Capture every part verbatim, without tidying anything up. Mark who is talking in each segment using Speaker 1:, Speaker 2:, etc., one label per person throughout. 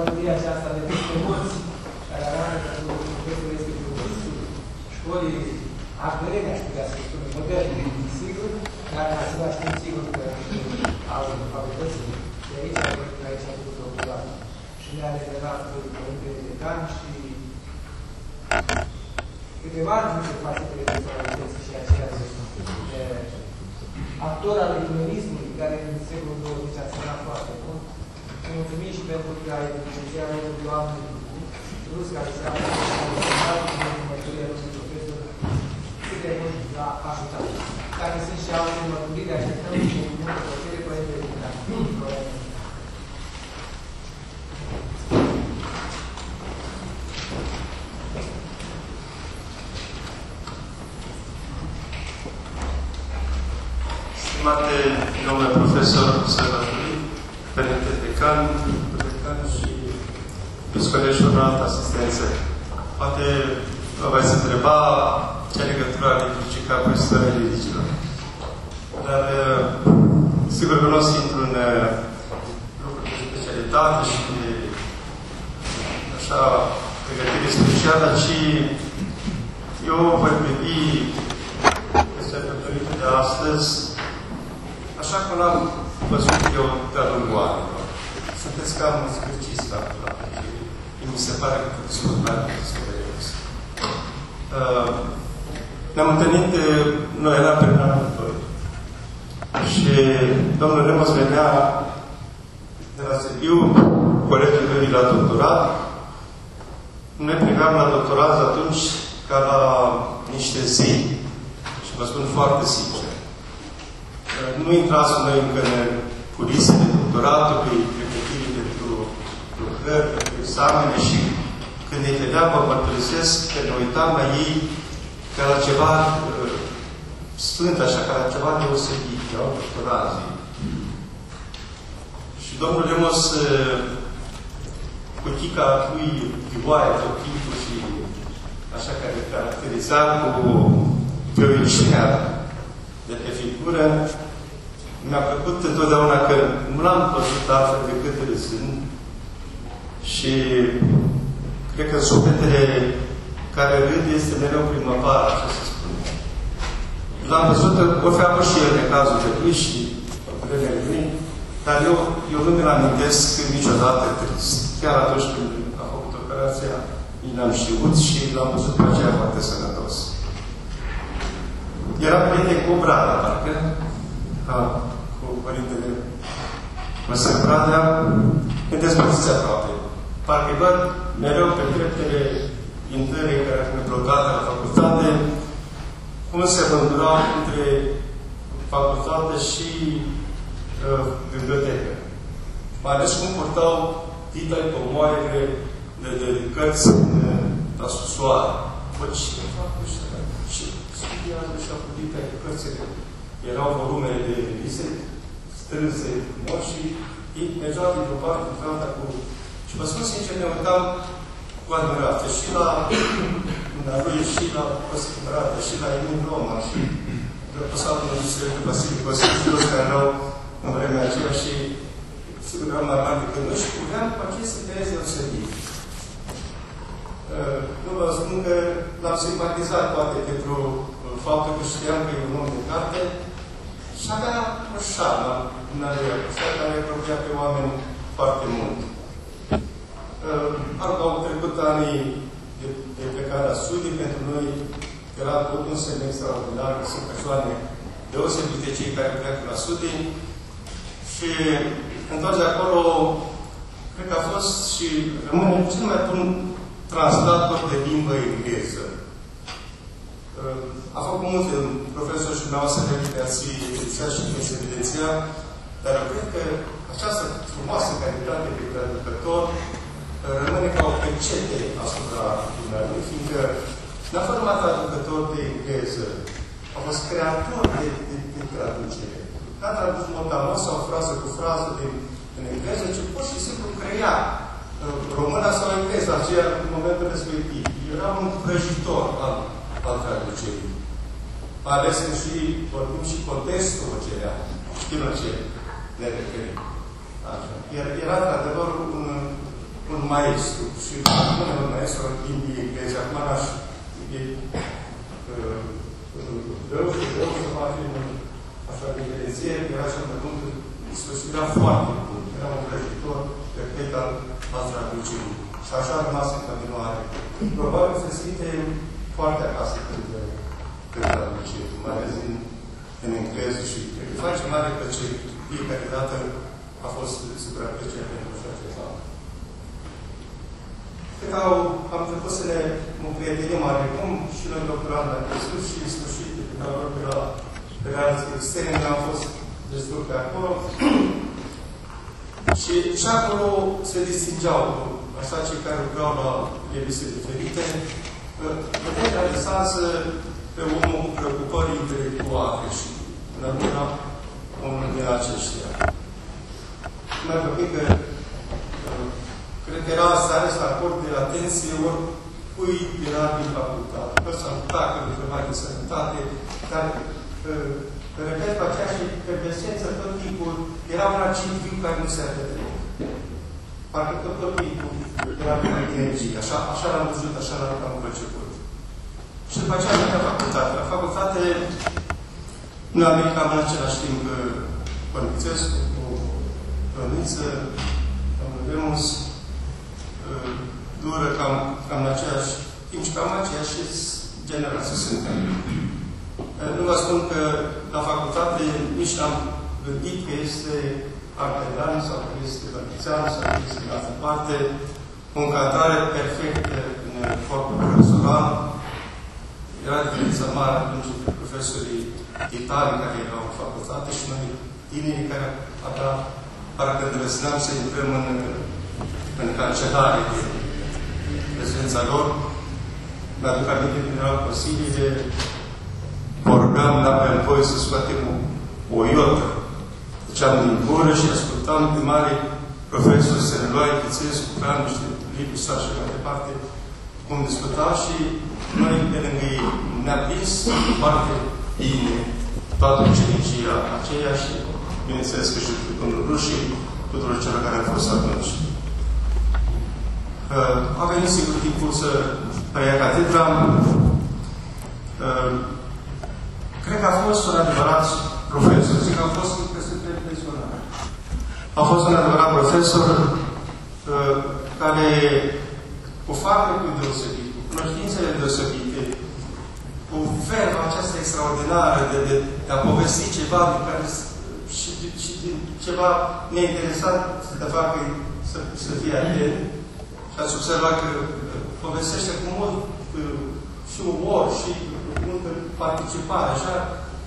Speaker 1: mărturia aceasta de peste mulți, care arată că Dumnezeu este produsul școlii actuale, aș putea să spun, moderne, sigur, dar în același timp, sigur că au facultățile de aici, de aici a făcut o lucrare. Și ne-a revelat Părintele Decan și câteva dintre facetele de facultății și aceea de actor al ecumenismului, care în secolul douăzeci a semnat foarte mult. Și mulțumim și pentru că ai inițiat de oameni rus care se află în semnat în mărturia lui profesor cât de mult l-a ajutat. Dacă sunt și alte mărturiri, așteptăm cu multă plăcere Părintele Decan.
Speaker 2: Stimate domnule profesor Sărbătorii, Părinte Decan, Decan și toți colegii în altă asistență. Poate vă veți întreba ce legătură are liturgica cu istoria religilor. Dar, sigur că nu o să intru în lucruri de specialitate și de așa pregătire specială, ci eu voi privi sărbătoritul de astăzi așa cum l-am văzut eu de-a lungul anilor. Sunteți cam un scârcist la plăcere. Mi se pare că discut mai mult despre Deus. Ne-am întâlnit, noi eram pe anul doi. Și domnul Lemos venea de la Sibiu, colegul lui la doctorat. Noi priveam la doctorat atunci ca la niște zile. Și vă spun foarte sincer. Nu intrați noi încă în culisele doctoratului, pregătirii pentru lucrări, pentru examene și când îi vedeam, vă mărturisesc că ne uitam la ei ca la ceva uh, sfânt, așa, ca la ceva deosebit, erau doctorații. Și domnul Lemos, uh, cu chica lui vioaie tot timpul și așa care caracteriza cu priorităția de pe figură, mi-a plăcut întotdeauna că nu l-am văzut altfel decât râzând și cred că sufletele care râd este mereu primăvara, așa se spune. L-am văzut, ori fi avut și el de cazul de lui și vremea lui, dar eu, eu nu mi-l amintesc niciodată trist. Chiar atunci când a făcut operația, l-am știut și l-am văzut pe aceea foarte sănătos. Era prieten cu Bradea, parcă, a, cu Părintele Măsăr Bradea, când despărțiți aproape. Parcă văd mereu pe treptele intrării care au blocat la facultate, cum se vândurau între facultate și uh, bibliotecă. Mai ales cum purtau titări pomoare de, de, de cărți la susoare. Bă, cine fac ăștia? Și studiază și-au putut pe cărțile. Erau volumele de revise, strânse frumos și ei mergeau dintr-o parte, dintr-o alta cu... Și vă spun sincer, ne uitam cu admirație și la lui, și la Păscăbrată, și la Emil Roma, și răpăsatul Măgisteriului Vasile Costic, care erau în vremea aceea și sigur eram mai mari decât noi și puteam cu acest interes deosebit. Nu vă spun că l-am simpatizat poate pentru faptul că știam că e un om de carte și avea o șarmă în aleea, care apropia pe oameni foarte mult. Ar au trecut anii de, de plecare la studii, pentru noi era tot un semn extraordinar, că sunt persoane deosebite cei care pleacă la studii și întoarce de acolo, cred că a fost și rămâne cel mai bun translator de limbă engleză. A făcut multe profesori și dumneavoastră de ați evidențiat și nu se evidenția, dar eu cred că această frumoasă calitate de traducător rămâne ca o pecete asupra dumneavoastră, fiindcă n-a fost numai traducător de engleză, a fost creator de, de, de traducere. N-a tradus motamos sau frază cu frază din, în engleză, ci pur și simplu crea româna sau engleză, aceea în momentul respectiv. Era un prăjitor al, al traducerii. Mai ales că și vorbim și contextul o cerea. Știm la ce ne referim. Era, într-adevăr, un, un maestru și un maestru în limbii engleze. Acum n-aș e rău și rău să facem așa diferențiere, era și în cuvântul Iisus, era foarte bun, era un vrăjitor perfect al traducerii. Și așa a rămas în continuare. Probabil se simte foarte acasă când traduce, mai ales în, în engleză și cred că face mare plăcere. Fiecare dată a fost super plăcere pentru așa ceva. Cred că au, am trecut să ne împrietenim oarecum și noi doctorand la crescut și în sfârșit, când au vorbit la relații externe, am fost destul pe acolo. Și, și acolo se distingeau, așa cei care lucrau la reviste diferite, puterea distanță pe omul cu preocupări intelectuale și era unul din aceștia. Mai vorbim că cred că era stare să acord de atenție oricui era din facultate. Că s-a putea, că de mai de sănătate, dar repet pe aceea și pe esență tot timpul era un arciv viu care nu se arătă. Parcă tot, tot timpul era pe energie. Așa, așa l-am văzut, așa l-am perceput. Și după aceea am la facultate. La facultate noi am venit cam în același timp Părnițescu, cu Părniță, domnul Remus, dură cam, cam în același timp și cam aceeași generație suntem. Nu vă spun că la facultate nici n-am gândit că este artelian sau că este părnițean sau că este în altă parte. O încadrare perfectă în corpul profesoral. Era diferența mare atunci între profesorii italieni care erau în facultate și noi tinerii care abia parcă îndrăzneam să intrăm în, în cancelare de prezența lor. Mi-aduc aminte când erau posibile, vorbeam, n-aveam voie să scoatem o, o iotă. Duceam din gură și ascultam de mare profesor Sănăloae, Chițescu, Fran, niște libri și așa mai departe, cum discuta și noi, pe lângă ei, ne-a prins foarte bine toată ucenicia aceea și, bineînțeles, că și domnul Rușii, tuturor celor care au fost atunci. Uh, a venit sigur timpul să preia catedra. Uh, cred că a fost un adevărat profesor. Zic că a fost super impresionant. A fost un adevărat profesor uh, care cu fapte cu deosebit, cu cunoștințele deosebite, cu verba aceasta extraordinară de, de, de a povesti ceva din care și, și din ceva neinteresat să te facă să, să fie atent. Și ați observat că povestește cu mult și umor și cu multă participare. Așa,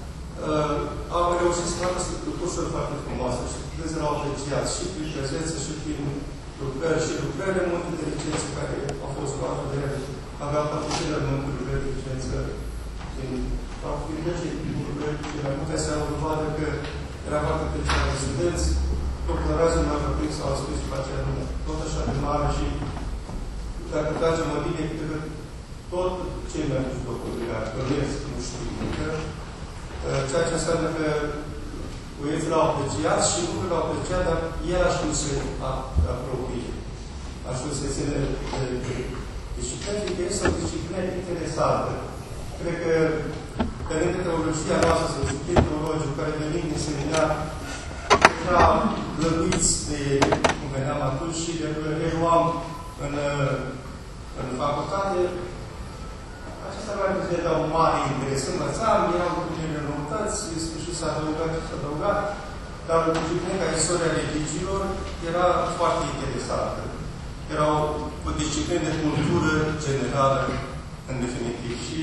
Speaker 2: au reușit să facă cursuri foarte frumoase și puteți l-au apreciat și prin prezență și prin lucrări și lucrările multe de licențe care au fost luate de ele. Aveau participări de multe lucrări de licență din facultății, din lucrări de mai multe se au dovadă că era foarte apreciat de studenți. Doctorazul meu a vorbit sau a spus după aceea lună. Tot așa de mare și dacă tragem mă bine, cred că tot cei mai mulți doctori bănuiesc, nu știu, că ceea ce înseamnă că băieții l-au apreciat și nu că l-au apreciat, dar el a știut să apropie. A știut să ține de disciplină, că este o disciplină interesantă. Cred că pe lângă teologia noastră, să disciplină teologică, care venim din seminar, era lăguiți de cum veneam atunci și de le luam în, în facultate. Acesta nu mai putea da un mare interes. Învățam, erau lucrurile noutăți, în sfârșit s-a adăugat și s-a adăugat, dar disciplina ca istoria religiilor era foarte interesantă. Era o, o disciplină de cultură generală, în definitiv. Și,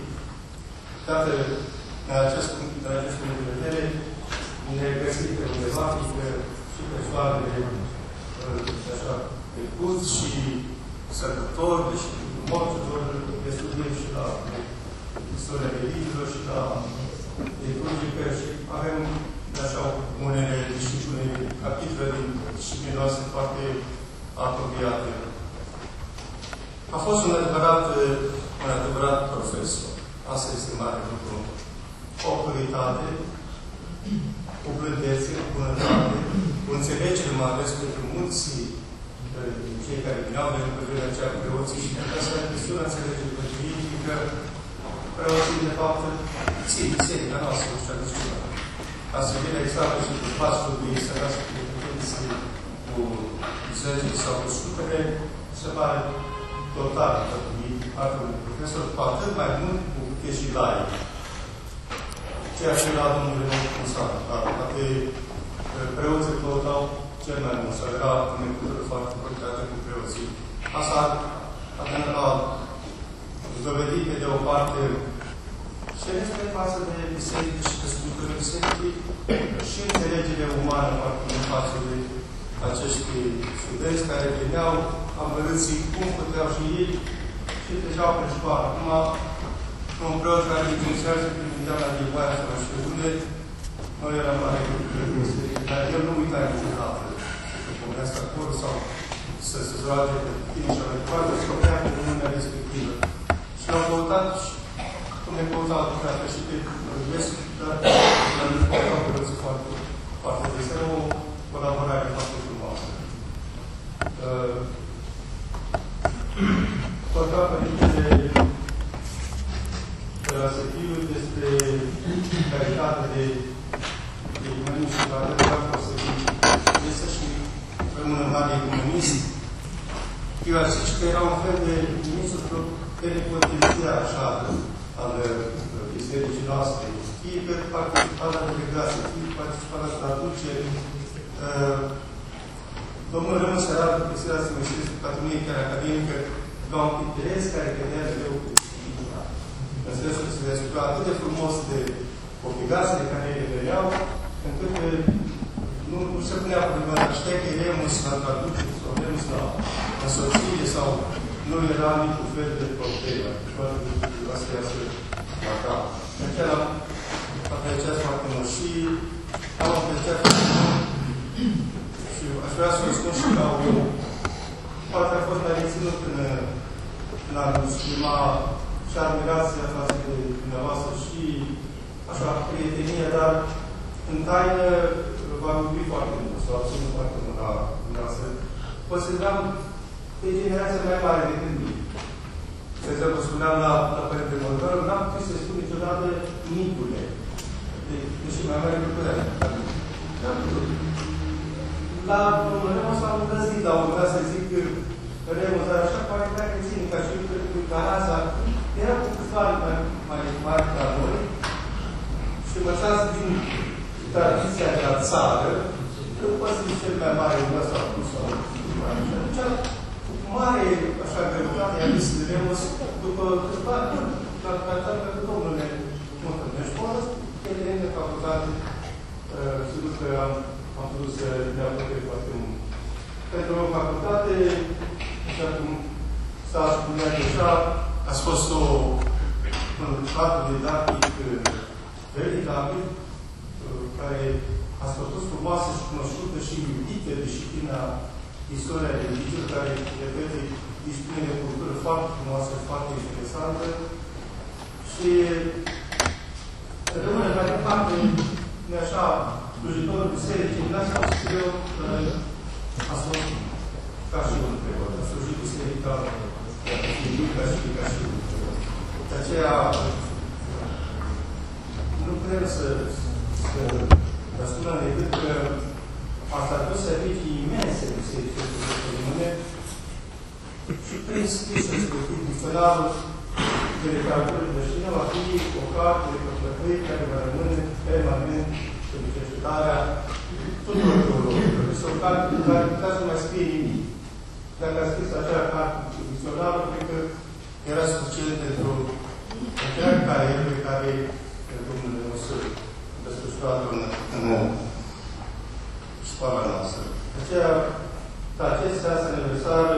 Speaker 2: dată în acest punct, în acest punct de vedere, ne găsim pe undeva, că și persoanele așa, de cult și sărbători, deci morților, de studiem și la istoria religiilor și la liturgică și avem așa unele discipline, capitole din discipline noastre foarte apropiate. A fost un adevărat, un adevărat profesor. Asta este mare lucru. O autoritate, o blândețe, o bunătate, o înțelegere, mai ales pentru mulți cei care vineau de pe vremea aceea cu preoții și pentru asta e chestiunea înțelegerii pătririi, că preoții, de fapt, țin biserica noastră, și a discutat. Ca să vină exact și cu pasul de ei, să lasă cu pretenții cu zece sau cu sutele, se pare total pătrii altfel de profesor, cu atât mai mult cu câte și lai. Ceea ce era Domnul Renou cum s-a întâmplat. Poate preoții căutau cel mai mult, sau era în legătură foarte importantă cu preoții. Asta a dovedit pe de o parte și este față de biserică și de structură bisericii și înțelegerea umană foarte în față de acești studenți care veneau amărâții cum puteau și ei și treceau pe școală. Acum, un preot care intenționează când vindeam la Divoaia sau știu unde, noi eram mare de biserică, dar el nu uita niciodată să pomenească acolo sau să se zroage pe tine și la Divoaia, să vrea pe lumea respectivă. Și l-am căutat și cum ne căutau lucrate și pe vest, dar l-am căutat pe rății foarte, foarte des. Era o colaborare foarte frumoasă. Vorba Părintele de la Sefiu despre calitatea de ecumenist și la adevărat că o să este și rămână mare ecumenist. Eu aș zice că era un fel de ministru plenipotențiar așa al bisericii noastre. Fie pe participa la delegație, fie participa la traduceri. Domnul Rămân Sărat, Biserica să Măsiresc cu Categorie chiar academică, ca un interes care credea greu cu Sfânta. În sensul că se descurca atât de frumos de obligațiile care le veneau, încât nu, nu se punea problema, dar știa că Remus la traducere sau Remus la însoțire sau nu era niciun fel de problemă. Asta e să marca. De aceea l-am apreciat foarte mult și am apreciat foarte mult și aș vrea să vă spun și ca o poate a fost mai reținut în, în a exprima și admirația față de dumneavoastră și așa, prietenie, dar în taină v-a iubit foarte mult, sau a ținut foarte mult la dumneavoastră. Consideram pe generația mai mare decât mine. De exemplu, spuneam la, la Părinte Moldoru, n-am putut să spun niciodată Nicule. Deși mai mare decât puteam. N-am putut. La Remus am îndrăznit, dar urmea să zic Remus, dar așa pare că dacă ține ca și cu Caraza, era cu câțiva ani mai, mai mari ca noi și învățați din tradiția de la țară, că poate să zic cel mai mare în ăsta acum sau și atunci, mare, așa, greutate, i-a zis Remus, după câțiva ani, la tratat că domnule, mă întâlnești, mă răs, el e de facultate, sigur că am am putut să ne apuce foarte mult. Pentru o facultate, așa cum s-a spunea deja, a fost o, un cadru didactic veritabil, care a fost frumoasă și cunoscută și iubită disciplina istoria religiei, care, repete, dispune de cultură foarte frumoasă și foarte interesantă. Și rămâne mai departe, nu așa, slujitorul bisericii, n-a spus că eu a fost ca și un preot, a slujit biserica ca și ca și un preot. De aceea nu putem să răspundem decât că asta a fost servicii imense bisericii de rămâne și prin scris respectiv dicționarul de literatură creștină va fi o carte de căpătări care va rămâne permanent în cercetarea tuturor teologilor. Este o carte în care putea să nu mai scrie nimic. Dacă a scris acea carte dicționară, cred că era suficient pentru întreaga carieră pe care Domnul nostru desfășurat-o în, în școala noastră. De aceea, pe acestea, asta aniversară,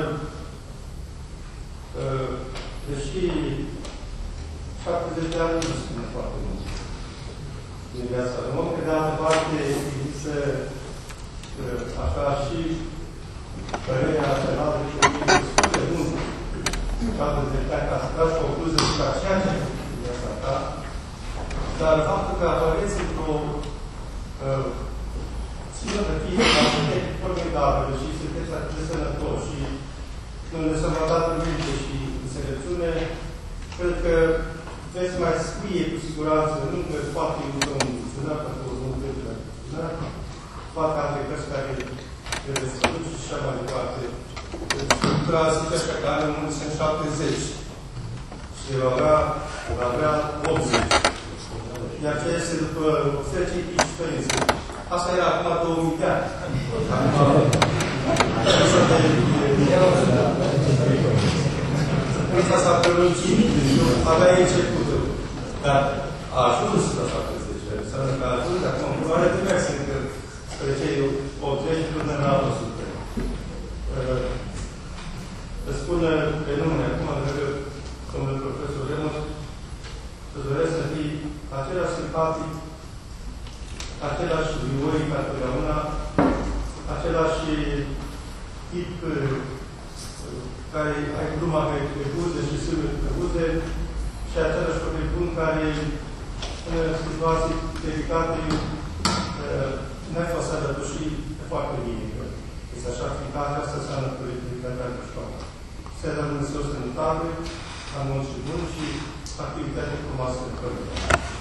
Speaker 2: deși șaptezeci de ani nu spune foarte mult din viața lui om, că de altă parte există așa și părerea națională și o destul de bun șaptezeci de ani ca să tragi concluzie despre ceea ce este viața ta, dar faptul că apareți într-o singurăție foarte formidabilă și sunteți atât de sănătoși și că zice așa că are mulți în șaptezeci. Și el avea, el avea optzeci. Iar ce este după zece experiențe. Asta era acum două mii de ani. Asta s-a prelungit. Avea începutul. Dar a ajuns la șaptezeci. Înseamnă că a ajuns acum. Are diverse încă spre cei optzeci până la o sută. Îți spun pe nume acum, dacă domnul profesor Remus, îți doresc să fii același simpatic, același vioric ca totdeauna, același tip care ai gluma pe buze și sâmbă pe buze și același copil bun care în situații delicate n-ai fost alătușit foarte bine. Este așa, fiindcă aceasta înseamnă politicitatea de școală. Se dă Dumnezeu sănătate, la mulți și bun și activitate frumoasă în cărere.